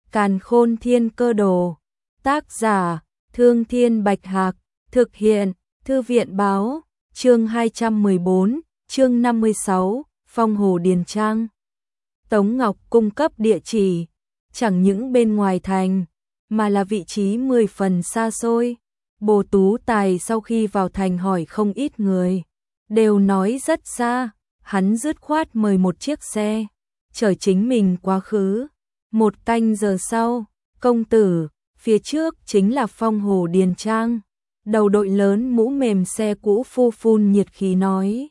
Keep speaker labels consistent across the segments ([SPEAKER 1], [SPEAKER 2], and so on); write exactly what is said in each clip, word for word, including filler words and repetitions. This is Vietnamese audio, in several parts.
[SPEAKER 1] Càn Khôn Thiên Cơ Đồ. Tác giả: Thương Thiên Bạch Hạc. Thực hiện: Thư viện báo. Chương hai trăm mười bốn, chương năm mươi sáu, Phong Hồ Điền Trang. Tống Ngọc cung cấp địa chỉ, chẳng những bên ngoài thành, mà là vị trí mười phần xa xôi. Bồ Tú Tài sau khi vào thành hỏi không ít người, đều nói rất xa. Hắn dứt khoát mời một chiếc xe, chở chính mình quá khứ. Một canh giờ sau, công tử, phía trước chính là Phong Hồ Điền Trang. Đầu đội lớn mũ mềm xe cũ phu phun nhiệt khí nói.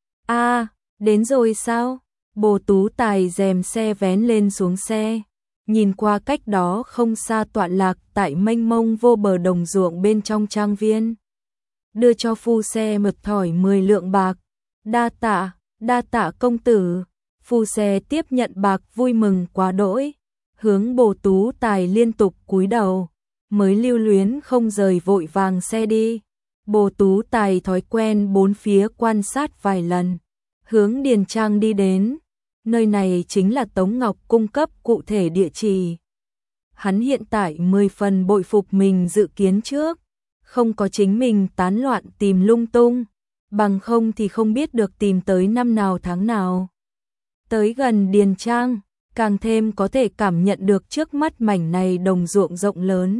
[SPEAKER 1] A, à, đến rồi sao? Bồ Tú Tài rèm xe vén lên xuống xe, nhìn qua cách đó không xa tọa lạc tại mênh mông vô bờ đồng ruộng bên trong trang viên. Đưa cho phu xe mực thỏi mười lượng bạc. Đa tạ, đa tạ công tử. Phu xe tiếp nhận bạc vui mừng quá đỗi, hướng Bồ Tú Tài liên tục cúi đầu, mới lưu luyến không rời vội vàng xe đi. Bồ Tú Tài thói quen bốn phía quan sát vài lần, hướng Điền Trang đi đến. Nơi này chính là Tống Ngọc cung cấp cụ thể địa chỉ. Hắn hiện tại mười phần bội phục mình dự kiến trước, không có chính mình tán loạn tìm lung tung, bằng không thì không biết được tìm tới năm nào tháng nào. Tới gần Điền Trang, càng thêm có thể cảm nhận được trước mắt mảnh này đồng ruộng rộng lớn.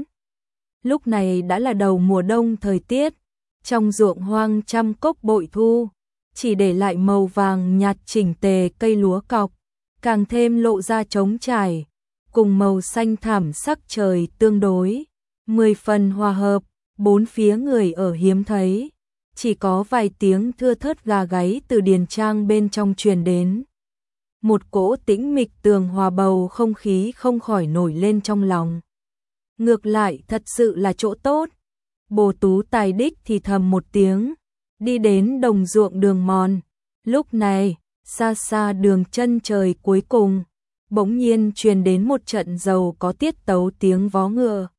[SPEAKER 1] Lúc này đã là đầu mùa đông thời tiết, trong ruộng hoang trăm cốc bội thu, chỉ để lại màu vàng nhạt chỉnh tề cây lúa cọc, càng thêm lộ ra trống trải, cùng màu xanh thẳm sắc trời tương đối, mười phần hòa hợp. Bốn phía người ở hiếm thấy, chỉ có vài tiếng thưa thớt gà gáy từ Điền Trang bên trong truyền đến. Một cỗ tĩnh mịch tường hòa bầu không khí không khỏi nổi lên trong lòng. Ngược lại thật sự là chỗ tốt. Bồ Tú Tài đích thì thầm một tiếng, đi đến đồng ruộng đường mòn. Lúc này, xa xa đường chân trời cuối cùng, bỗng nhiên truyền đến một trận giàu có tiết tấu tiếng vó ngựa.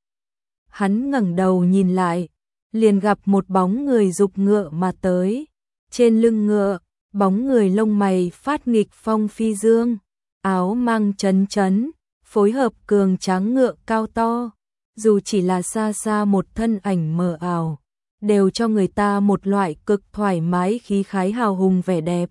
[SPEAKER 1] Hắn ngẩng đầu nhìn lại, liền gặp một bóng người giục ngựa mà tới. Trên lưng ngựa, bóng người lông mày phát nghịch phong phi dương, áo mang chấn chấn, phối hợp cường tráng ngựa cao to. Dù chỉ là xa xa một thân ảnh mờ ảo, đều cho người ta một loại cực thoải mái khí khái hào hùng vẻ đẹp.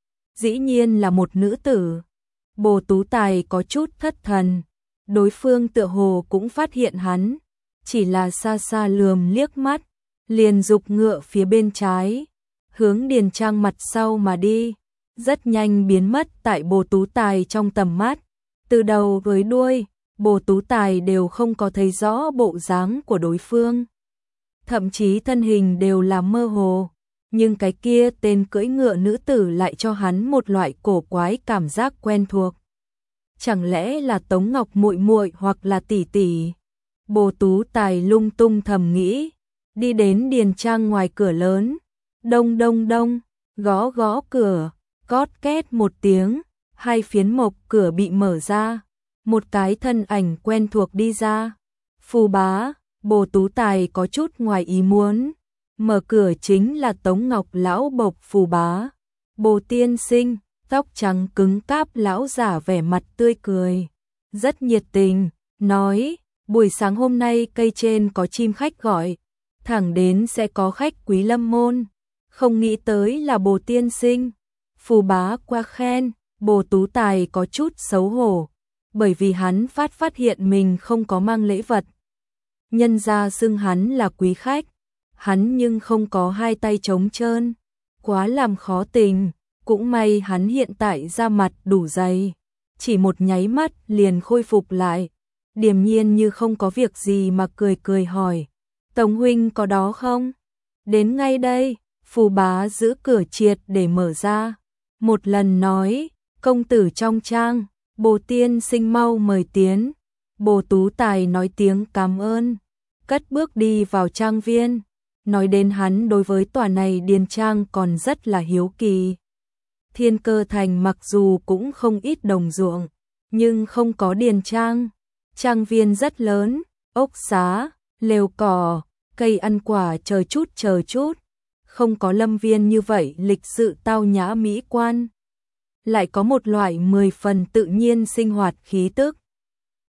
[SPEAKER 1] Dĩ nhiên là một nữ tử. Bồ Tú Tài có chút thất thần, đối phương tựa hồ cũng phát hiện hắn, chỉ là xa xa lườm liếc mắt, liền giục ngựa phía bên trái, hướng Điền Trang mặt sau mà đi, rất nhanh biến mất tại Bồ Tú Tài trong tầm mắt. Từ đầu với đuôi, Bồ Tú Tài đều không có thấy rõ bộ dáng của đối phương, thậm chí thân hình đều là mơ hồ, nhưng cái kia tên cưỡi ngựa nữ tử lại cho hắn một loại cổ quái cảm giác quen thuộc. Chẳng lẽ là Tống Ngọc muội muội hoặc là tỷ tỷ? Bồ Tú Tài lung tung thầm nghĩ, đi đến Điền Trang ngoài cửa lớn. Đông đông đông, gõ gõ cửa, cót két một tiếng, hai phiến mộc cửa bị mở ra, một cái thân ảnh quen thuộc đi ra. Phù bá. Bồ Tú Tài có chút ngoài ý muốn, mở cửa chính là Tống Ngọc lão bộc Phù bá. Bồ tiên sinh, tóc trắng cứng cáp lão giả vẻ mặt tươi cười, rất nhiệt tình, nói, buổi sáng hôm nay cây trên có chim khách gọi, thẳng đến sẽ có khách quý lâm môn, không nghĩ tới là Bồ tiên sinh. Phù bá qua khen. Bồ Tú Tài có chút xấu hổ, bởi vì hắn phát phát hiện mình không có mang lễ vật. Nhân ra xưng hắn là quý khách, hắn nhưng không có hai tay trống trơn, quá làm khó tình. Cũng may hắn hiện tại da mặt đủ dày, chỉ một nháy mắt liền khôi phục lại, điềm nhiên như không có việc gì mà cười cười hỏi, Tống huynh có đó không? Đến ngay đây. Phù bá giữ cửa triệt để mở ra, một lần nói, công tử trong trang, Bồ tiên sinh mau mời tiến. Bồ Tú Tài nói tiếng cảm ơn, cất bước đi vào trang viên. Nói đến hắn đối với tòa này Điền Trang còn rất là hiếu kỳ. Thiên Cơ Thành mặc dù cũng không ít đồng ruộng, nhưng không có Điền Trang. Trang viên rất lớn, ốc xá, lều cỏ, cây ăn quả chờ chút chờ chút, không có lâm viên như vậy lịch sự tao nhã mỹ quan, lại có một loại mười phần tự nhiên sinh hoạt khí tức.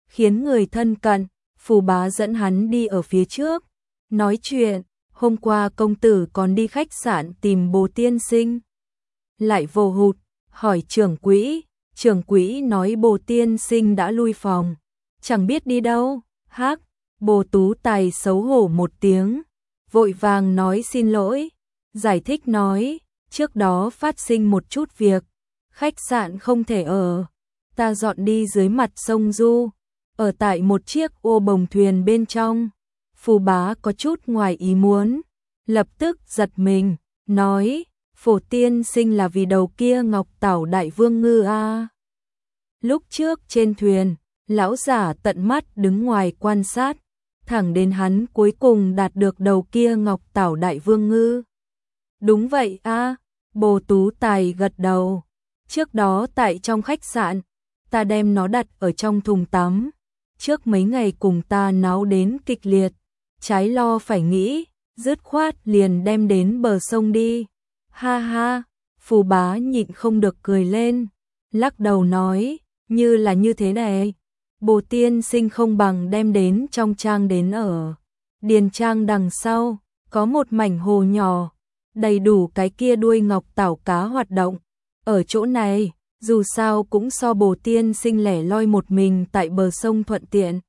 [SPEAKER 1] khiến người thân cận. Phù Bá dẫn hắn đi ở phía trước, nói chuyện, hôm qua công tử còn đi khách sạn tìm Bồ tiên sinh. Lại vô hụt, hỏi trưởng quỹ, trưởng quỹ nói Bồ tiên sinh đã lui phòng, chẳng biết đi đâu. Hắc, Bồ Tú Tài xấu hổ một tiếng, vội vàng nói xin lỗi, giải thích nói, trước đó phát sinh một chút việc, khách sạn không thể ở, ta dọn đi dưới mặt sông Du, ở tại một chiếc ô bồng thuyền bên trong. Phù Bá có chút ngoài ý muốn, lập tức giật mình, nói, Phổ tiên sinh là vì đầu kia Ngọc Tảo Đại Vương Ngư a? À. Lúc trước trên thuyền, lão giả tận mắt đứng ngoài quan sát, thẳng đến hắn cuối cùng đạt được đầu kia Ngọc Tảo Đại Vương Ngư. Đúng vậy a, à. Bồ Tú Tài gật đầu, trước đó tại trong khách sạn, ta đem nó đặt ở trong thùng tắm, trước mấy ngày cùng ta náo đến kịch liệt, trái lo phải nghĩ, dứt khoát liền đem đến bờ sông đi. Ha ha, Phù Bá nhịn không được cười lên, lắc đầu nói, như là như thế này, Bồ tiên sinh không bằng đem đến trong trang đến ở. Điền trang đằng sau, có một mảnh hồ nhỏ, đầy đủ cái kia đuôi ngọc tảo cá hoạt động. Ở chỗ này, dù sao cũng so Bồ tiên sinh lẻ loi một mình tại bờ sông thuận tiện.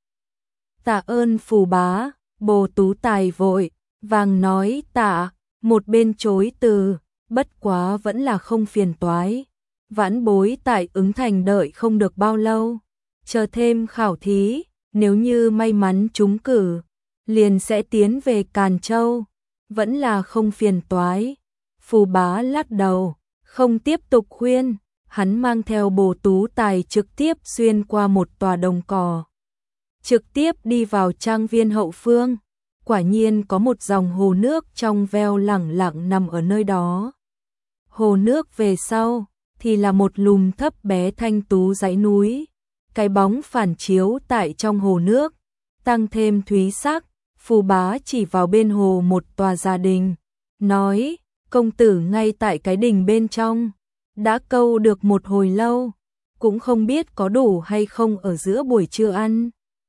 [SPEAKER 1] Tạ ơn Phù Bá, Bồ Tú Tài vội vàng nói tạ, một bên chối từ, bất quá vẫn là không phiền toái. Vãn bối tại ứng thành đợi không được bao lâu, chờ thêm khảo thí, nếu như may mắn trúng cử, liền sẽ tiến về Càn Châu, vẫn là không phiền toái. Phù Bá lắc đầu, không tiếp tục khuyên, hắn mang theo Bồ Tú Tài trực tiếp xuyên qua một tòa đồng cỏ, trực tiếp đi vào trang viên hậu phương. Quả nhiên có một dòng hồ nước trong veo lẳng lặng nằm ở nơi đó. Hồ nước về sau thì là một lùm thấp bé thanh tú dãy núi, cái bóng phản chiếu tại trong hồ nước, tăng thêm thúy sắc. Phù Bá chỉ vào bên hồ một tòa gia đình, nói, công tử ngay tại cái đình bên trong, đã câu được một hồi lâu, cũng không biết có đủ hay không ở giữa buổi trưa ăn.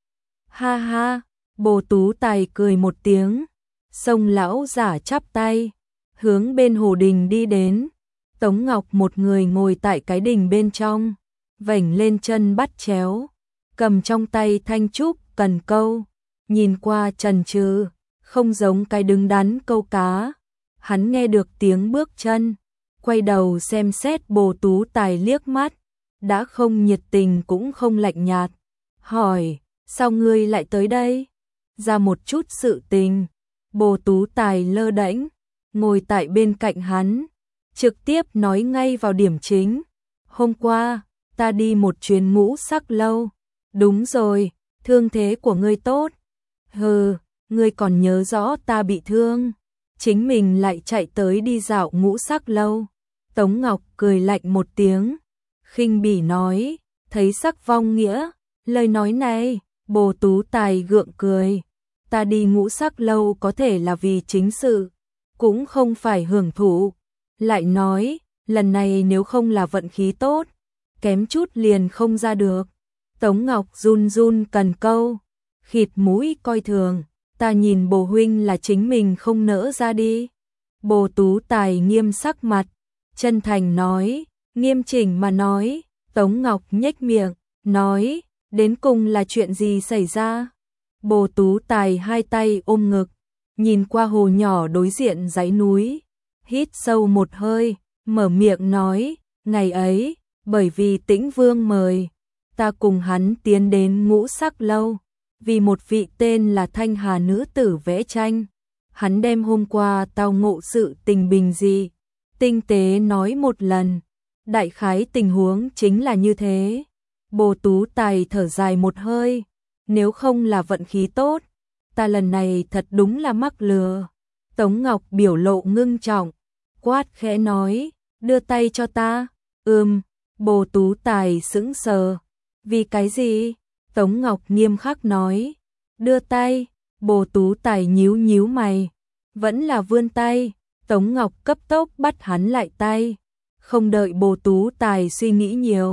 [SPEAKER 1] Ha ha, Bồ Tú Tài cười một tiếng, sông lão giả chắp tay, hướng bên hồ đình đi đến. Tống Ngọc một người ngồi tại cái đình bên trong, vểnh lên chân bắt chéo, cầm trong tay thanh trúc cần câu, nhìn qua trần trừ, không giống cái đứng đắn câu cá. Hắn nghe được tiếng bước chân, quay đầu xem xét Bồ Tú Tài liếc mắt, đã không nhiệt tình cũng không lạnh nhạt, hỏi, sao ngươi lại tới đây? Ra một chút sự tình. Bồ Tú Tài lơ đễnh, ngồi tại bên cạnh hắn, trực tiếp nói ngay vào điểm chính. Hôm qua, ta đi một chuyến ngũ sắc lâu. Đúng rồi, thương thế của ngươi tốt. Hừ, ngươi còn nhớ rõ ta bị thương, chính mình lại chạy tới đi dạo ngũ sắc lâu. Tống Ngọc cười lạnh một tiếng, khinh bỉ nói, thấy sắc vong nghĩa, lời nói này. Bồ Tú Tài gượng cười, ta đi ngũ sắc lâu có thể là vì chính sự, cũng không phải hưởng thụ. Lại nói, lần này nếu không là vận khí tốt, kém chút liền không ra được. Tống Ngọc run run cần câu, khịt mũi coi thường, ta nhìn Bồ huynh là chính mình không nỡ ra đi. Bồ Tú Tài nghiêm sắc mặt, chân thành nói, nghiêm chỉnh mà nói. Tống Ngọc nhếch miệng, nói, đến cùng là chuyện gì xảy ra? Bồ Tú Tài hai tay ôm ngực, nhìn qua hồ nhỏ đối diện dãy núi, hít sâu một hơi, mở miệng nói, ngày ấy, bởi vì Tĩnh Vương mời, ta cùng hắn tiến đến ngũ sắc lâu, vì một vị tên là Thanh Hà nữ tử vẽ tranh. Hắn đem hôm qua tao ngộ sự tình bình dị, tinh tế nói một lần, đại khái tình huống chính là như thế. Bồ Tú Tài thở dài một hơi, nếu không là vận khí tốt, ta lần này thật đúng là mắc lừa. Tống Ngọc biểu lộ ngưng trọng, quát khẽ nói, đưa tay cho ta. Ừm, Bồ Tú Tài sững sờ, vì cái gì? Tống Ngọc nghiêm khắc nói, đưa tay. Bồ Tú Tài nhíu nhíu mày, vẫn là vươn tay. Tống Ngọc cấp tốc bắt hắn lại tay, không đợi Bồ Tú Tài suy nghĩ nhiều,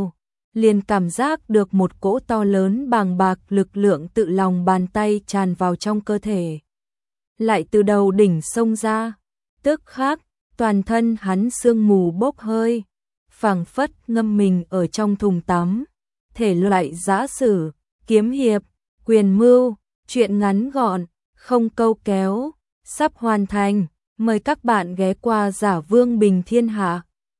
[SPEAKER 1] liền cảm giác được một cỗ to lớn bàng bạc lực lượng tự lòng bàn tay tràn vào trong cơ thể. Lại từ đầu đỉnh xông ra, tức khắc, toàn thân hắn sương mù bốc hơi, phảng phất ngâm mình ở trong thùng tắm. Thể loại giã sử, kiếm hiệp, quyền mưu, truyện ngắn gọn, không câu kéo, sắp hoàn thành. Mời các bạn ghé qua Giả Vương Bình Thiên Hạ.